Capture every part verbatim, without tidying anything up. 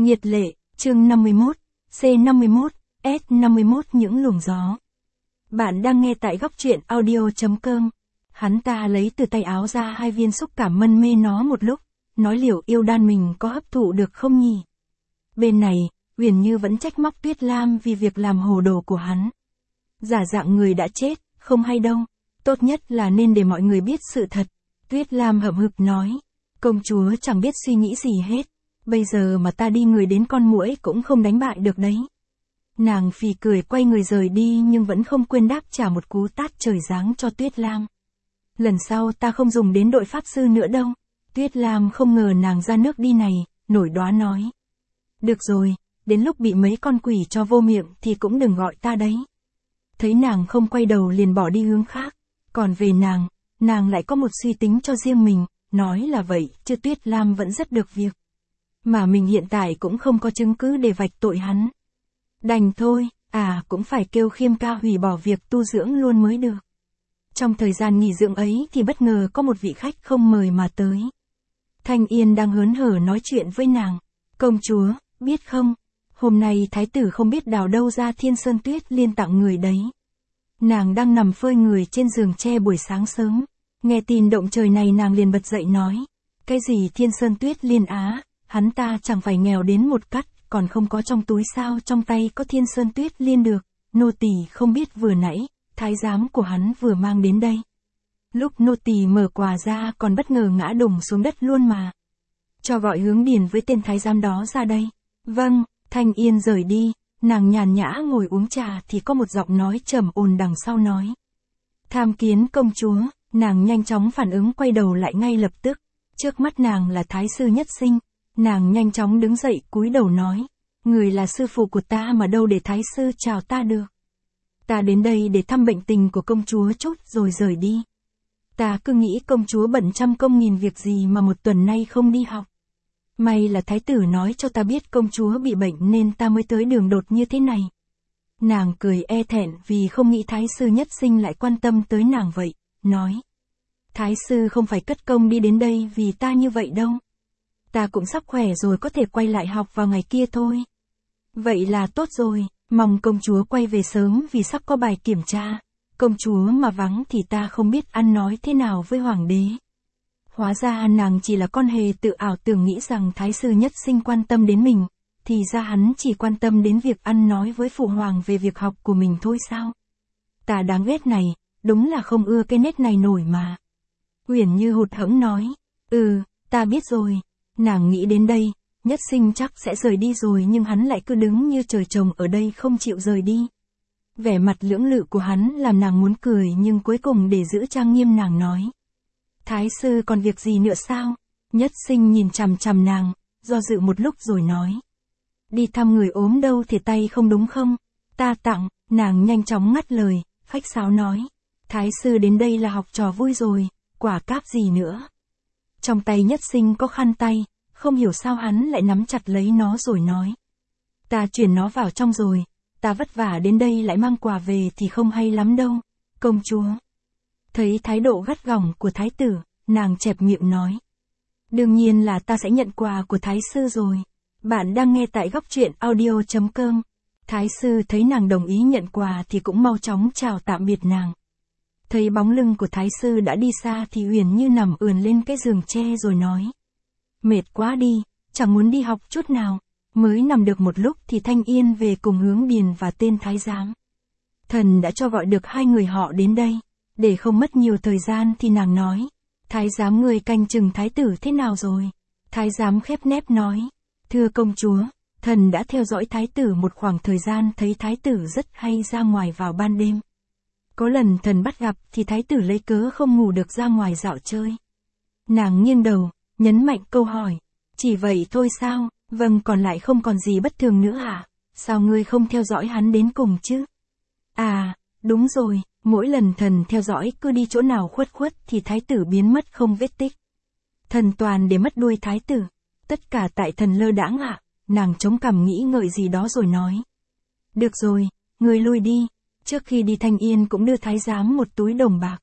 Nghiệt lệ, chương năm mươi mốt, C năm mươi mốt, S năm mươi mốt những luồng gió. Bạn đang nghe tại góc truyện audio.com. Hắn ta lấy từ tay áo ra hai viên xúc cảm mân mê nó một lúc, nói liệu yêu đan mình có hấp thụ được không nhỉ? Bên này, Uyển Như vẫn trách móc Tuyết Lam vì việc làm hồ đồ của hắn. Giả dạng người đã chết, không hay đâu, tốt nhất là nên để mọi người biết sự thật. Tuyết Lam hậm hực nói, công chúa chẳng biết suy nghĩ gì hết, bây giờ mà ta đi người đến con muỗi cũng không đánh bại được đấy. Nàng phì cười quay người rời đi nhưng vẫn không quên đáp trả một cú tát trời giáng cho Tuyết Lam. Lần sau ta không dùng đến đội pháp sư nữa đâu. Tuyết Lam không ngờ nàng ra nước đi này, nổi đoá nói. Được rồi, đến lúc bị mấy con quỷ cho vô miệng thì cũng đừng gọi ta đấy. Thấy nàng không quay đầu liền bỏ đi hướng khác, còn về nàng, nàng lại có một suy tính cho riêng mình, nói là vậy, chứ Tuyết Lam vẫn rất được việc. Mà mình hiện tại cũng không có chứng cứ để vạch tội hắn. Đành thôi, à cũng phải kêu Khiêm ca hủy bỏ việc tu dưỡng luôn mới được. Trong thời gian nghỉ dưỡng ấy thì bất ngờ có một vị khách không mời mà tới. Thanh Yên đang hớn hở nói chuyện với nàng. Công chúa, biết không, hôm nay thái tử không biết đào đâu ra Thiên Sơn Tuyết Liên tặng người đấy. Nàng đang nằm phơi người trên giường tre buổi sáng sớm. Nghe tin động trời này nàng liền bật dậy nói. Cái gì Thiên Sơn Tuyết Liên á, hắn ta chẳng phải nghèo đến một cắt, còn không có trong túi sao trong tay có Thiên Sơn Tuyết Liên được. Nô tỳ không biết vừa nãy, thái giám của hắn vừa mang đến đây. Lúc nô tỳ mở quà ra còn bất ngờ ngã đùng xuống đất luôn mà. Cho gọi Hướng Điền với tên thái giám đó ra đây. Vâng, Thanh Yên rời đi, nàng nhàn nhã ngồi uống trà thì có một giọng nói trầm ồn đằng sau nói. Tham kiến công chúa, nàng nhanh chóng phản ứng quay đầu lại ngay lập tức. Trước mắt nàng là thái sư Nhất Sinh, nàng nhanh chóng đứng dậy cúi đầu nói. Người là sư phụ của ta mà đâu để thái sư chào ta được. Ta đến đây để thăm bệnh tình của công chúa chút rồi rời đi. Ta cứ nghĩ công chúa bận trăm công nghìn việc gì mà một tuần nay không đi học. May là thái tử nói cho ta biết công chúa bị bệnh nên ta mới tới đường đột như thế này. Nàng cười e thẹn vì không nghĩ thái sư Nhất Sinh lại quan tâm tới nàng vậy, nói. Thái sư không phải cất công đi đến đây vì ta như vậy đâu. Ta cũng sắp khỏe rồi có thể quay lại học vào ngày kia thôi. Vậy là tốt rồi, mong công chúa quay về sớm vì sắp có bài kiểm tra. Công chúa mà vắng thì ta không biết ăn nói thế nào với hoàng đế. Hóa ra nàng chỉ là con hề tự ảo tưởng nghĩ rằng thái sư Nhất Sinh quan tâm đến mình, thì ra hắn chỉ quan tâm đến việc ăn nói với phụ hoàng về việc học của mình thôi sao. Ta đáng ghét này, đúng là không ưa cái nết này nổi mà. Uyển Như hụt hẫng nói, ừ, ta biết rồi. Nàng nghĩ đến đây, Nhất Sinh chắc sẽ rời đi rồi nhưng hắn lại cứ đứng như trời trồng ở đây không chịu rời đi. Vẻ mặt lưỡng lự của hắn làm nàng muốn cười nhưng cuối cùng để giữ trang nghiêm nàng nói. Thái sư còn việc gì nữa sao? Nhất Sinh nhìn chằm chằm nàng, do dự một lúc rồi nói. Đi thăm người ốm đâu thì tay không đúng không? Ta tặng, nàng nhanh chóng ngắt lời, khách sáo nói. Thái sư đến đây là học trò vui rồi, quả cáp gì nữa. Trong tay Nhất Sinh có khăn tay, không hiểu sao hắn lại nắm chặt lấy nó rồi nói. Ta chuyển nó vào trong rồi, ta vất vả đến đây lại mang quà về thì không hay lắm đâu, công chúa. Thấy thái độ gắt gỏng của thái tử, nàng chẹp miệng nói. Đương nhiên là ta sẽ nhận quà của thái sư rồi. Bạn đang nghe tại góc truyện audio.com. Thái sư thấy nàng đồng ý nhận quà thì cũng mau chóng chào tạm biệt nàng. Thấy bóng lưng của thái sư đã đi xa thì Uyển Như nằm ườn lên cái giường tre rồi nói. Mệt quá đi, chẳng muốn đi học chút nào. Mới nằm được một lúc thì Thanh Yên về cùng Hướng Điền và tên thái giám. Thần đã cho gọi được hai người họ đến đây. Để không mất nhiều thời gian thì nàng nói. Thái giám người canh chừng thái tử thế nào rồi? Thái giám khép nép nói. Thưa công chúa, thần đã theo dõi thái tử một khoảng thời gian thấy thái tử rất hay ra ngoài vào ban đêm. Có lần thần bắt gặp thì thái tử lấy cớ không ngủ được ra ngoài dạo chơi. Nàng nghiêng đầu, nhấn mạnh câu hỏi. Chỉ vậy thôi sao? Vâng, còn lại không còn gì bất thường nữa hả? Sao ngươi không theo dõi hắn đến cùng chứ? À, đúng rồi, mỗi lần thần theo dõi cứ đi chỗ nào khuất khuất thì thái tử biến mất không vết tích. Thần toàn để mất đuôi thái tử. Tất cả tại thần lơ đãng ạ. À? Nàng chống cằm nghĩ ngợi gì đó rồi nói. Được rồi, ngươi lui đi. Trước khi đi Thanh Yên cũng đưa thái giám một túi đồng bạc.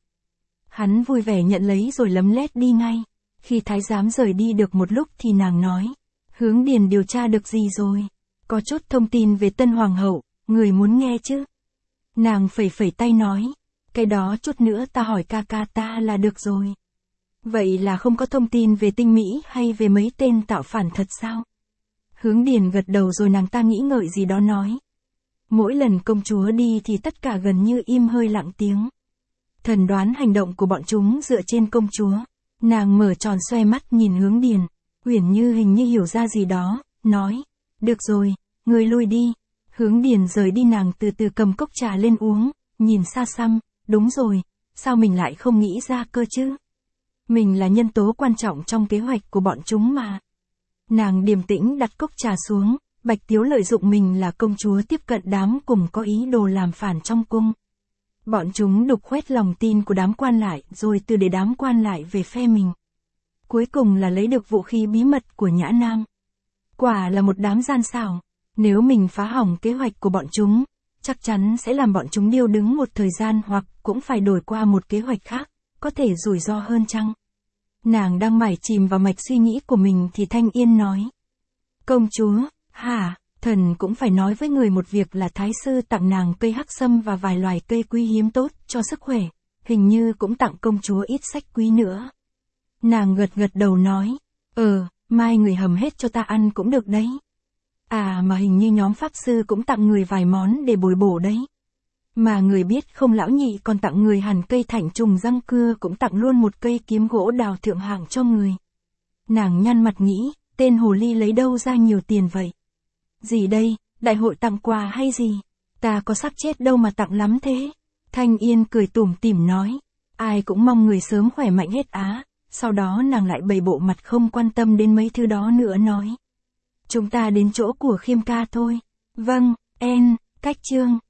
Hắn vui vẻ nhận lấy rồi lấm lét đi ngay. Khi thái giám rời đi được một lúc thì nàng nói. Hướng Điền điều tra được gì rồi? Có chút thông tin về Tân Hoàng hậu, người muốn nghe chứ? Nàng phẩy phẩy tay nói. Cái đó chút nữa ta hỏi ca ca ta là được rồi. Vậy là không có thông tin về Tinh Mỹ hay về mấy tên tạo phản thật sao? Hướng Điền gật đầu rồi nàng ta nghĩ ngợi gì đó nói. Mỗi lần công chúa đi thì tất cả gần như im hơi lặng tiếng. Thần đoán hành động của bọn chúng dựa trên công chúa. Nàng mở tròn xoe mắt nhìn Hướng Điền. Uyển Như hình như hiểu ra gì đó, nói. Được rồi, người lui đi. Hướng Điền rời đi, nàng từ từ cầm cốc trà lên uống, nhìn xa xăm. Đúng rồi, sao mình lại không nghĩ ra cơ chứ? Mình là nhân tố quan trọng trong kế hoạch của bọn chúng mà. Nàng điềm tĩnh đặt cốc trà xuống. Bạch Tiếu lợi dụng mình là công chúa tiếp cận đám cùng có ý đồ làm phản trong cung. Bọn chúng đục khoét lòng tin của đám quan lại rồi từ để đám quan lại về phe mình. Cuối cùng là lấy được vũ khí bí mật của Nhã Nam. Quả là một đám gian xảo. Nếu mình phá hỏng kế hoạch của bọn chúng, chắc chắn sẽ làm bọn chúng điêu đứng một thời gian hoặc cũng phải đổi qua một kế hoạch khác, có thể rủi ro hơn chăng? Nàng đang mải chìm vào mạch suy nghĩ của mình thì Thanh Yên nói. Công chúa, hả, thần cũng phải nói với người một việc là thái sư tặng nàng cây hắc sâm và vài loài cây quý hiếm tốt cho sức khỏe, hình như cũng tặng công chúa ít sách quý nữa. Nàng gật gật đầu nói, ờ, mai người hầm hết cho ta ăn cũng được đấy. À mà hình như nhóm pháp sư cũng tặng người vài món để bồi bổ đấy. Mà người biết không, lão nhị còn tặng người hẳn cây thảnh trùng răng cưa, cũng tặng luôn một cây kiếm gỗ đào thượng hạng cho người. Nàng nhăn mặt nghĩ, tên hồ ly lấy đâu ra nhiều tiền vậy? Gì đây, đại hội tặng quà hay gì? Ta có sắp chết đâu mà tặng lắm thế. Thanh Yên cười tủm tỉm nói, ai cũng mong người sớm khỏe mạnh hết á. Sau đó nàng lại bày bộ mặt không quan tâm đến mấy thứ đó nữa nói. Chúng ta đến chỗ của Khiêm ca thôi. Vâng, en, cách chương.